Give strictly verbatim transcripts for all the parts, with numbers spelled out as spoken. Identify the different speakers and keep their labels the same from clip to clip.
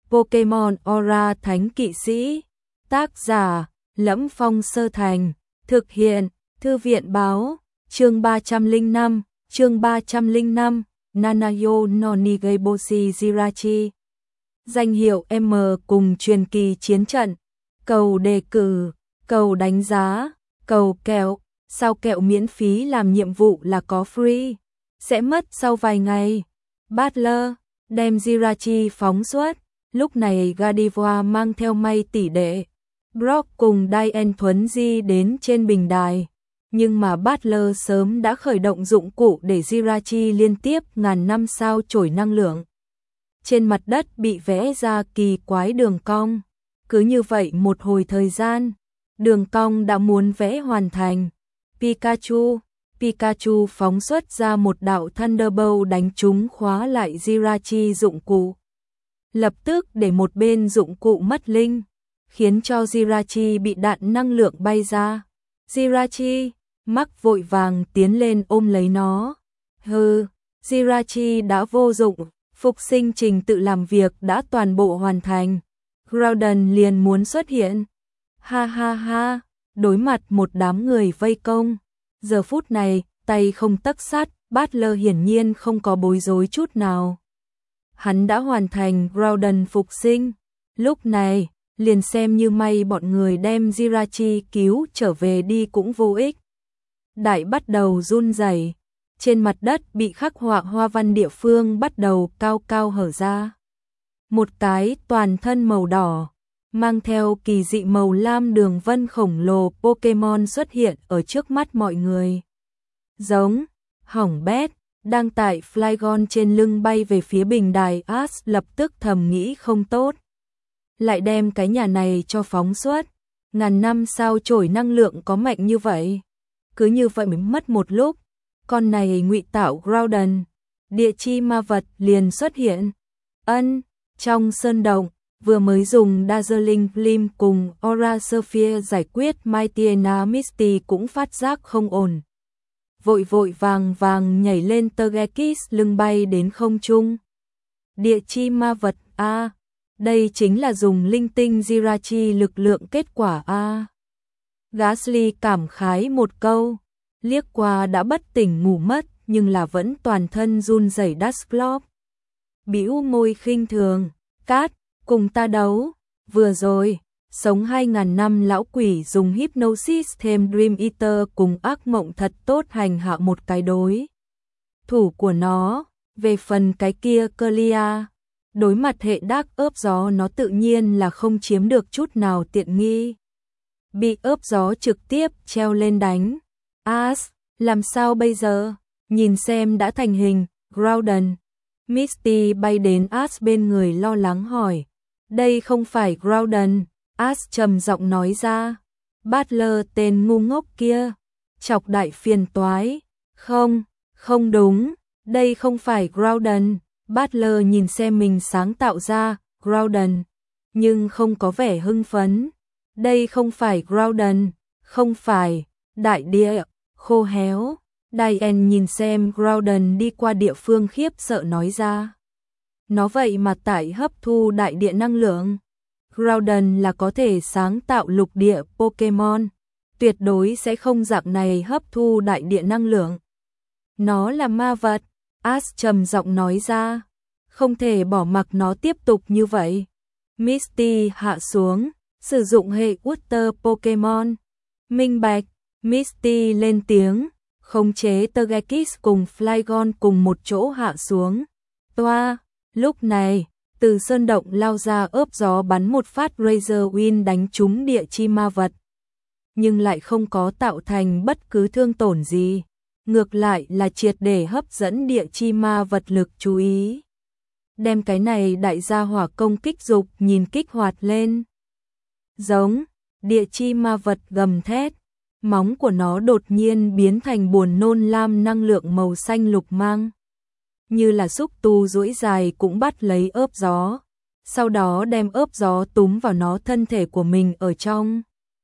Speaker 1: Pokemon Aura Thánh Kỵ Sĩ. Tác giả: Lẫm Phong Sơ Thành. Thực hiện: Thư viện báo. Chương ba trăm lẻ năm, chương ba trăm lẻ năm, Nanayo no Nigeboshi Jirachi. Danh hiệu M cùng truyền kỳ chiến trận. Cầu đề cử, cầu đánh giá, cầu kẹo. Sao kẹo miễn phí làm nhiệm vụ là có free, sẽ mất sau vài ngày. Butler đem Jirachi phóng xuất. Lúc này Gardevoir mang theo May tỷ đệ Brock cùng Diane Thuấn Di đến trên bình đài. Nhưng mà Butler sớm đã khởi động dụng cụ để Jirachi liên tiếp ngàn năm sao chổi năng lượng. Trên mặt đất bị vẽ ra kỳ quái đường cong. Cứ như vậy một hồi thời gian, đường cong đã muốn vẽ hoàn thành. Pikachu, Pikachu phóng xuất ra một đạo Thunderbolt đánh trúng khóa lại Jirachi dụng cụ. Lập tức để một bên dụng cụ mất linh, khiến cho Jirachi bị đạn năng lượng bay ra. Jirachi, Mắc vội vàng tiến lên ôm lấy nó. Hừ, Jirachi đã vô dụng, phục sinh trình tự làm việc đã toàn bộ hoàn thành. Groudon liền muốn xuất hiện. Ha ha ha, đối mặt một đám người vây công. Giờ phút này, tay không tấc sắt, Butler hiển nhiên không có bối rối chút nào. Hắn đã hoàn thành Groudon phục sinh. Lúc này, liền xem như may bọn người đem Jirachi cứu trở về đi cũng vô ích. Đại bắt đầu run rẩy, trên mặt đất bị khắc họa hoa văn địa phương bắt đầu cao cao hở ra. Một cái toàn thân màu đỏ, mang theo kỳ dị màu lam đường vân khổng lồ Pokemon xuất hiện ở trước mắt mọi người. Giống, hỏng bét, đang tại Flygon trên lưng bay về phía bình đài. Ash lập tức thầm nghĩ không tốt. Lại đem cái nhà này cho phóng xuất. Ngàn năm sao chổi năng lượng có mạnh như vậy. Cứ như vậy mới mất một lúc, con này ngụy tạo Groudon, địa chi ma vật liền xuất hiện. Ân, trong sơn động, vừa mới dùng Dazzling Gleam cùng Aura Sphere giải quyết Mightyena Misty cũng phát giác không ổn. Vội vội vàng vàng nhảy lên Togekiss lưng bay đến không trung. Địa chi ma vật A, đây chính là dùng linh tinh Jirachi lực lượng kết quả A. Gastly cảm khái một câu, liếc qua đã bất tỉnh ngủ mất nhưng là vẫn toàn thân run rẩy Dusclops. Bĩu môi khinh thường, Cát, cùng ta đấu, vừa rồi, sống hai ngàn năm lão quỷ dùng Hypnosis thêm Dream Eater cùng ác mộng thật tốt hành hạ một cái đối thủ của nó. Về phần cái kia Clear, đối mặt hệ đác ớp gió nó tự nhiên là không chiếm được chút nào tiện nghi. Bị ớp gió trực tiếp treo lên đánh. Ash, làm sao bây giờ? Nhìn xem đã thành hình, Groudon. Misty bay đến Ash bên người lo lắng hỏi. Đây không phải Groudon, Ash trầm giọng nói ra. Butler tên ngu ngốc kia, chọc đại phiền toái. Không, không đúng, đây không phải Groudon. Butler nhìn xem mình sáng tạo ra, Groudon, nhưng không có vẻ hưng phấn. Đây không phải Groudon, không phải, đại địa, khô héo. Diane nhìn xem Groudon đi qua địa phương khiếp sợ nói ra. Nó vậy mà tại hấp thu đại địa năng lượng. Groudon là có thể sáng tạo lục địa Pokemon, tuyệt đối sẽ không dạng này hấp thu đại địa năng lượng. Nó là ma vật, Ash trầm giọng nói ra. Không thể bỏ mặc nó tiếp tục như vậy. Misty hạ xuống, sử dụng hệ Water Pokemon. Minh bạch, Misty lên tiếng, khống chế Togekiss cùng Flygon cùng một chỗ hạ xuống. Toa, lúc này, từ sơn động lao ra ớp gió bắn một phát Razor Wind đánh trúng địa chi ma vật. Nhưng lại không có tạo thành bất cứ thương tổn gì. Ngược lại là triệt để hấp dẫn địa chi ma vật lực chú ý. Đem cái này đại gia hỏa công kích dục nhìn kích hoạt lên. Giống, địa chi ma vật gầm thét. Móng của nó đột nhiên biến thành buồn nôn lam năng lượng màu xanh lục mang. Như là xúc tu duỗi dài cũng bắt lấy ớp gió. Sau đó đem ớp gió túm vào nó thân thể của mình ở trong.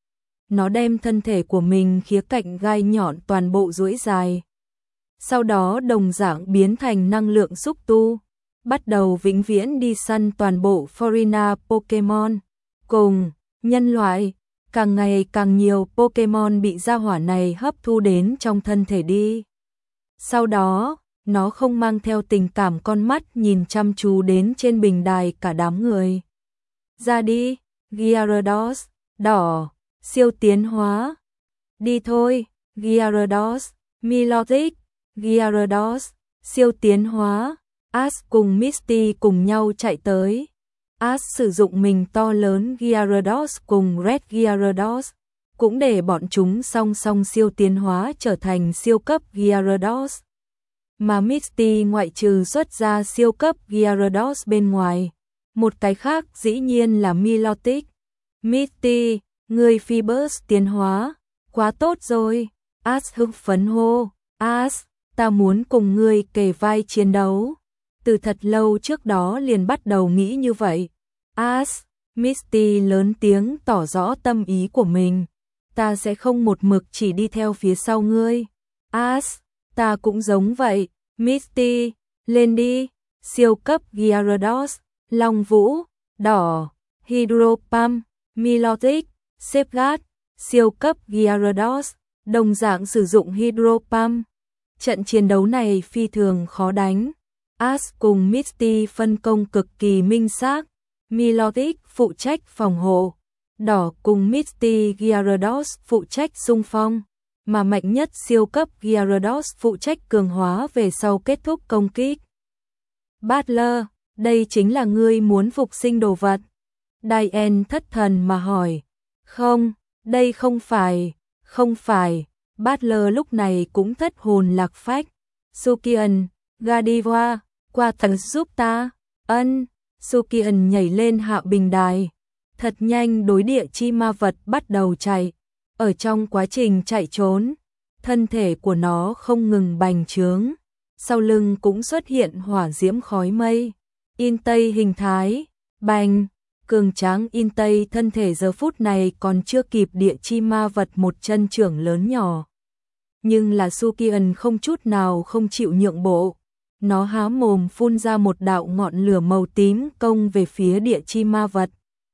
Speaker 1: Nó đem thân thể của mình khía cạnh gai nhọn toàn bộ duỗi dài. Sau đó đồng dạng biến thành năng lượng xúc tu. bắt đầu vĩnh viễn đi săn toàn bộ Foreigner Pokemon. Cùng nhân loại, càng ngày càng nhiều Pokemon bị gia hỏa này hấp thu đến trong thân thể đi. Sau đó, nó không mang theo tình cảm con mắt nhìn chăm chú đến trên bình đài cả đám người. Ra đi, Gyarados, đỏ, siêu tiến hóa. Đi thôi, Gyarados, Milotic, Gyarados, siêu tiến hóa. Ash cùng Misty cùng nhau chạy tới. Ash sử dụng mình to lớn Gyarados cùng Red Gyarados, cũng để bọn chúng song song siêu tiến hóa trở thành siêu cấp Gyarados. Mà Misty ngoại trừ xuất ra siêu cấp Gyarados bên ngoài, một cái khác dĩ nhiên là Milotic. Misty, người Phoebus tiến hóa, quá tốt rồi. Ash hưng phấn hô, Ash, ta muốn cùng ngươi kề vai chiến đấu. Từ thật lâu trước đó liền bắt đầu nghĩ như vậy. Ash, Misty lớn tiếng tỏ rõ tâm ý của mình. Ta sẽ không một mực chỉ đi theo phía sau ngươi. Ash, ta cũng giống vậy. Misty, lên đi. Siêu cấp Gyarados, Long Vũ, đỏ, Hydro Pump, Milotic, Safeguard, siêu cấp Gyarados, đồng dạng sử dụng Hydro Pump. Trận chiến đấu này phi thường khó đánh. Ash cùng Misty phân công cực kỳ minh xác. Milotic phụ trách phòng hộ, đỏ cùng Misty Gyarados phụ trách xung phong, mà mạnh nhất siêu cấp Gyarados phụ trách cường hóa về sau kết thúc công kích. Butler, đây chính là ngươi muốn phục sinh đồ vật? Diane thất thần mà hỏi. Không, đây không phải, không phải. Butler lúc này cũng thất hồn lạc phách. Sukian, Gardevoir, qua thần giúp ta. Ân. Sukian nhảy lên hạ bình đài, thật nhanh đối địa chi ma vật bắt đầu chạy. Ở trong quá trình chạy trốn, thân thể của nó không ngừng bành trướng, sau lưng cũng xuất hiện hỏa diễm khói mây. In Tây hình thái, bành, cường tráng In Tây thân thể giờ phút này còn chưa kịp địa chi ma vật một chân trưởng lớn nhỏ. Nhưng là Sukian không chút nào không chịu nhượng bộ. Nó há mồm phun ra một đạo ngọn lửa màu tím công về phía địa chi ma vật.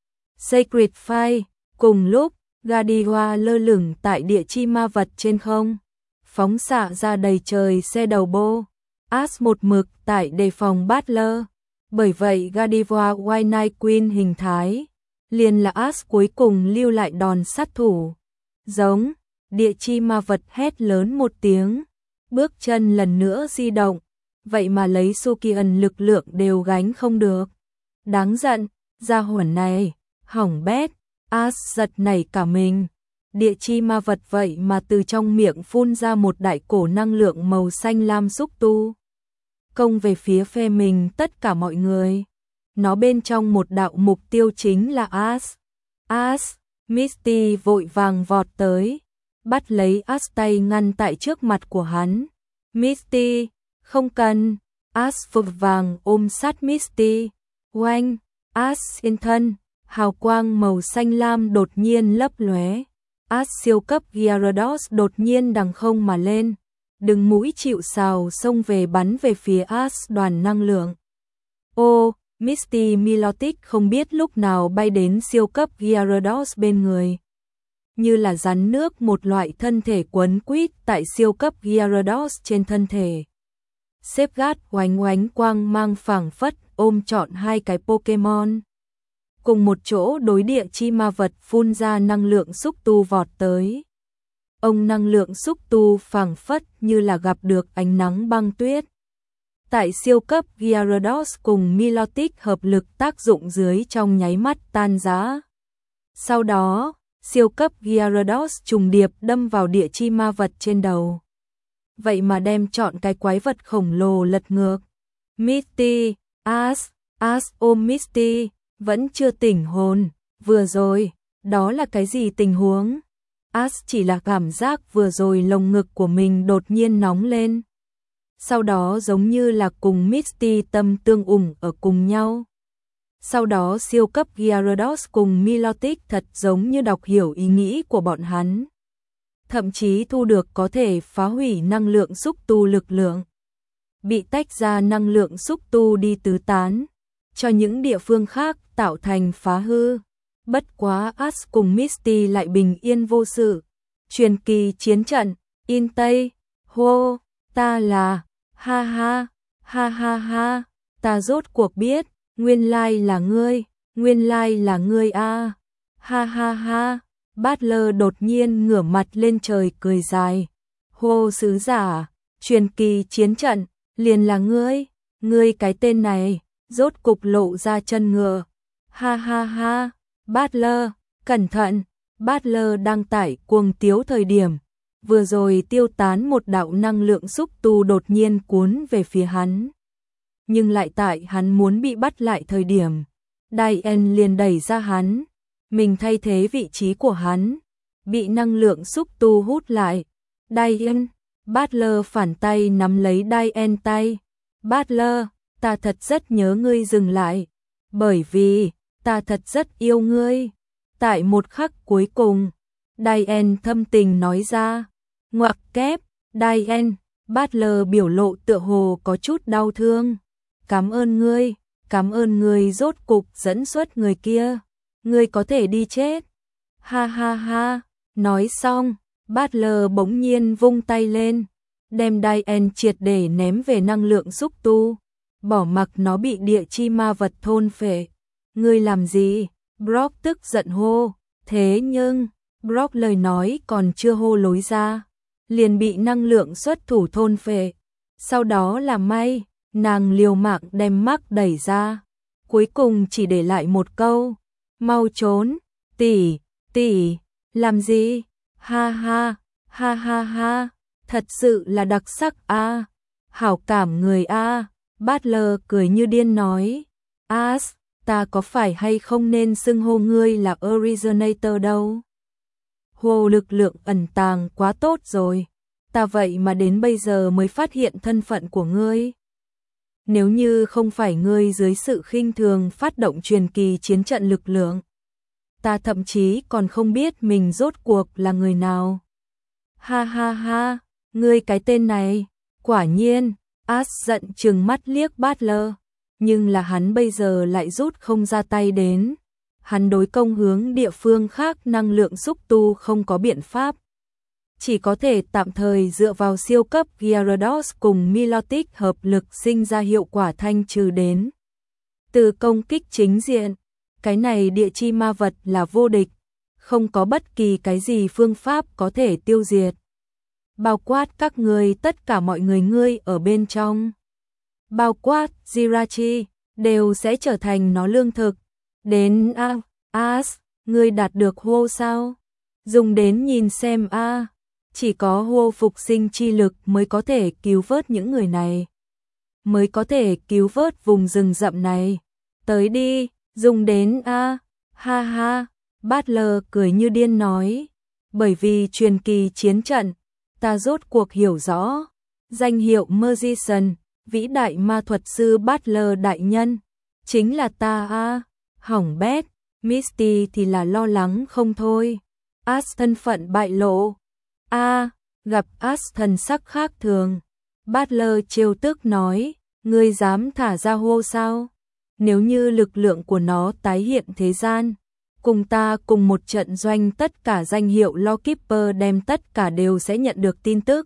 Speaker 1: Sacred Fire, cùng lúc, Gardevoir lơ lửng tại địa chi ma vật trên không, phóng xạ ra đầy trời xe đầu bô. Ash một mực tại đề phòng Butler, bởi vậy Gardevoir White Night Queen hình thái, liền là Ash cuối cùng lưu lại đòn sát thủ. Giống, địa chi ma vật hét lớn một tiếng, bước chân lần nữa di động. Vậy mà lấy Sukian lực lượng đều gánh không được. Đáng giận, gia hỏa này, hỏng bét. Ash giật nảy cả mình. Địa chi ma vật vậy mà từ trong miệng phun ra một đại cổ năng lượng màu xanh lam xúc tu. Công về phía phe mình tất cả mọi người. Nó bên trong một đạo mục tiêu chính là Ash. Ash, Misty vội vàng vọt tới, bắt lấy Ash tay ngăn tại trước mặt của hắn. Misty, không cần. Ash vội vàng ôm sát Misty. Oanh, Ash yên thân, hào quang màu xanh lam đột nhiên lấp lóe. Ash siêu cấp Gyarados đột nhiên đằng không mà lên, đừng mũi chịu sào xông về bắn về phía Ash đoàn năng lượng. Ô, Misty Milotic không biết lúc nào bay đến siêu cấp Gyarados bên người. Như là rắn nước một loại thân thể quấn quýt tại siêu cấp Gyarados trên thân thể. Safeguard oánh oánh quang mang phảng phất ôm trọn hai cái Pokemon. Cùng một chỗ đối địa chi ma vật phun ra năng lượng xúc tu vọt tới. Ông năng lượng xúc tu phảng phất như là gặp được ánh nắng băng tuyết. Tại siêu cấp Gyarados cùng Milotic hợp lực tác dụng dưới trong nháy mắt tan rã. Sau đó, siêu cấp Gyarados trùng điệp đâm vào địa chi ma vật trên đầu. Vậy mà đem chọn cái quái vật khổng lồ lật ngược. Misty, Ash, Ash ôm Misty, vẫn chưa tỉnh hồn. Vừa rồi, đó là cái gì tình huống? Ash chỉ là cảm giác vừa rồi lồng ngực của mình đột nhiên nóng lên. Sau đó giống như là cùng Misty tâm tương ủng ở cùng nhau. Sau đó siêu cấp Gyarados cùng Milotic thật giống như đọc hiểu ý nghĩ của bọn hắn. Thậm chí thu được có thể phá hủy năng lượng xúc tu lực lượng. bị tách ra năng lượng xúc tu đi tứ tán, cho những địa phương khác tạo thành phá hư. Bất quá Ash cùng Misty lại bình yên vô sự. Truyền kỳ chiến trận, in Tây, hô, ta là, ha ha, ha ha ha, ta rốt cuộc biết, nguyên lai là ngươi, nguyên lai là ngươi a, ha ha ha. Butler đột nhiên ngửa mặt lên trời cười dài. Hô sứ giả, truyền kỳ chiến trận, liền là ngươi, ngươi cái tên này, rốt cục lộ ra chân ngựa. Ha ha ha, Butler, cẩn thận, Butler đang tải cuồng tiếu thời điểm. Vừa rồi tiêu tán một đạo năng lượng xúc tu đột nhiên cuốn về phía hắn. Nhưng lại tại hắn muốn bị bắt lại thời điểm, Diane liền đẩy ra hắn. Mình thay thế vị trí của hắn, bị năng lượng xúc tu hút lại. Diane, Butler phản tay nắm lấy Diane tay. Butler, ta thật rất nhớ ngươi dừng lại, bởi vì ta thật rất yêu ngươi. Tại một khắc cuối cùng, Diane thâm tình nói ra. Ngoặc kép, Diane, Butler biểu lộ tựa hồ có chút đau thương. Cảm ơn ngươi, cảm ơn ngươi rốt cục dẫn xuất người kia. Ngươi có thể đi chết. Ha ha ha, nói xong, Butler bỗng nhiên vung tay lên, đem Diane triệt để ném về năng lượng xúc tu, bỏ mặc nó bị địa chi ma vật thôn phệ. Ngươi làm gì? Brock tức giận hô. Thế nhưng, Brock lời nói còn chưa hô lối ra, liền bị năng lượng xuất thủ thôn phệ. Sau đó là may, nàng liều mạng đem Mark đẩy ra, cuối cùng chỉ để lại một câu. Mau trốn, tỷ, tỷ, làm gì? Ha ha, ha ha ha, thật sự là đặc sắc a, hảo cảm người a. Butler cười như điên nói, Ash, ta có phải hay không nên xưng hô ngươi là Originator đâu? Hồ lực lượng ẩn tàng quá tốt rồi, ta vậy mà đến bây giờ mới phát hiện thân phận của ngươi. Nếu như không phải ngươi dưới sự khinh thường phát động truyền kỳ chiến trận lực lượng, ta thậm chí còn không biết mình rốt cuộc là người nào. Ha ha ha, ngươi cái tên này, quả nhiên. Ash giận trừng mắt liếc Butler, nhưng là hắn bây giờ lại rút không ra tay đến. Hắn đối công hướng địa phương khác năng lượng xúc tu không có biện pháp, chỉ có thể tạm thời dựa vào siêu cấp Gyarados cùng Milotic hợp lực sinh ra hiệu quả thanh trừ đến. Từ công kích chính diện, cái này địa chi ma vật là vô địch, không có bất kỳ cái gì phương pháp có thể tiêu diệt. Bao quát các người, tất cả mọi người ngươi ở bên trong, bao quát Jirachi, đều sẽ trở thành nó lương thực. Đến a, Ash, ngươi đạt được hô sao? Dùng đến nhìn xem a, chỉ có hô phục sinh chi lực mới có thể cứu vớt những người này, mới có thể cứu vớt vùng rừng rậm này. Tới đi, dùng đến a, ha ha. Butler cười như điên nói, bởi vì truyền kỳ chiến trận, ta rốt cuộc hiểu rõ, danh hiệu Magician, vĩ đại ma thuật sư Butler đại nhân, chính là ta a. Hỏng bét, Misty thì là lo lắng không thôi. Ash thân phận bại lộ. A, gặp Ash thần sắc khác thường. Butler trêu tức nói, ngươi dám thả ra hô sao? Nếu như lực lượng của nó tái hiện thế gian, cùng ta cùng một trận doanh, tất cả danh hiệu Lawkeeper đem tất cả đều sẽ nhận được tin tức.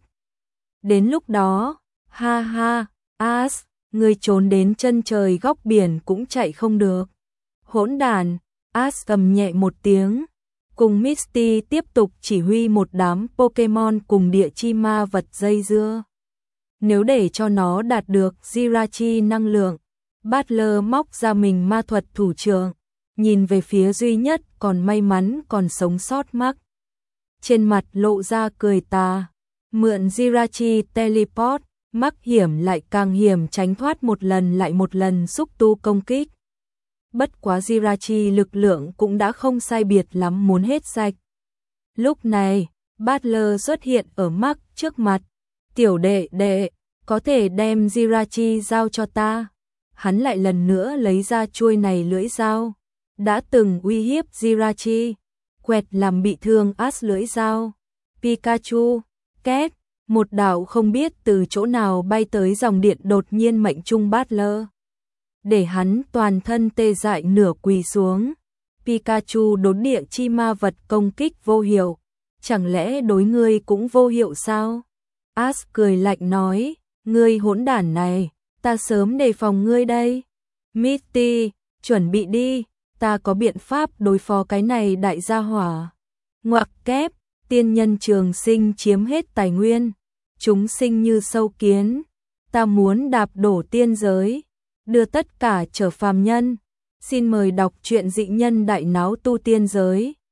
Speaker 1: Đến lúc đó, ha ha, Ash, ngươi trốn đến chân trời góc biển cũng chạy không được. Hỗn đàn, Ash cầm nhẹ một tiếng, cùng Misty tiếp tục chỉ huy một đám Pokemon cùng địa chi ma vật dây dưa. Nếu để cho nó đạt được Jirachi năng lượng, Butler móc ra mình ma thuật thủ trưởng, nhìn về phía duy nhất còn may mắn còn sống sót Mark. Trên mặt lộ ra cười tà, mượn Jirachi teleport, Mark hiểm lại càng hiểm tránh thoát một lần lại một lần xúc tu công kích. Bất quá Jirachi lực lượng cũng đã không sai biệt lắm muốn hết sạch. Lúc này, Butler xuất hiện ở Mark trước mặt. Tiểu đệ đệ, có thể đem Jirachi giao cho ta. Hắn lại lần nữa lấy ra chuôi này lưỡi dao, đã từng uy hiếp Jirachi, quẹt làm bị thương Ash lưỡi dao. Pikachu, két, Một đạo không biết từ chỗ nào bay tới dòng điện đột nhiên mệnh trung Bát Lơ, để hắn toàn thân tê dại nửa quỳ xuống. Pikachu đốn địa chi ma vật công kích vô hiệu, chẳng lẽ đối ngươi cũng vô hiệu sao? Ash cười lạnh nói, ngươi hỗn đản này, ta sớm đề phòng ngươi đây. Misty, chuẩn bị đi, ta có biện pháp đối phó cái này đại gia hỏa. Ngoặc kép, tiên nhân trường sinh chiếm hết tài nguyên, chúng sinh như sâu kiến, ta muốn đạp đổ tiên giới, đưa tất cả trở phàm nhân. Xin mời đọc truyện Dị Nhân Đại Náo Tu Tiên Giới.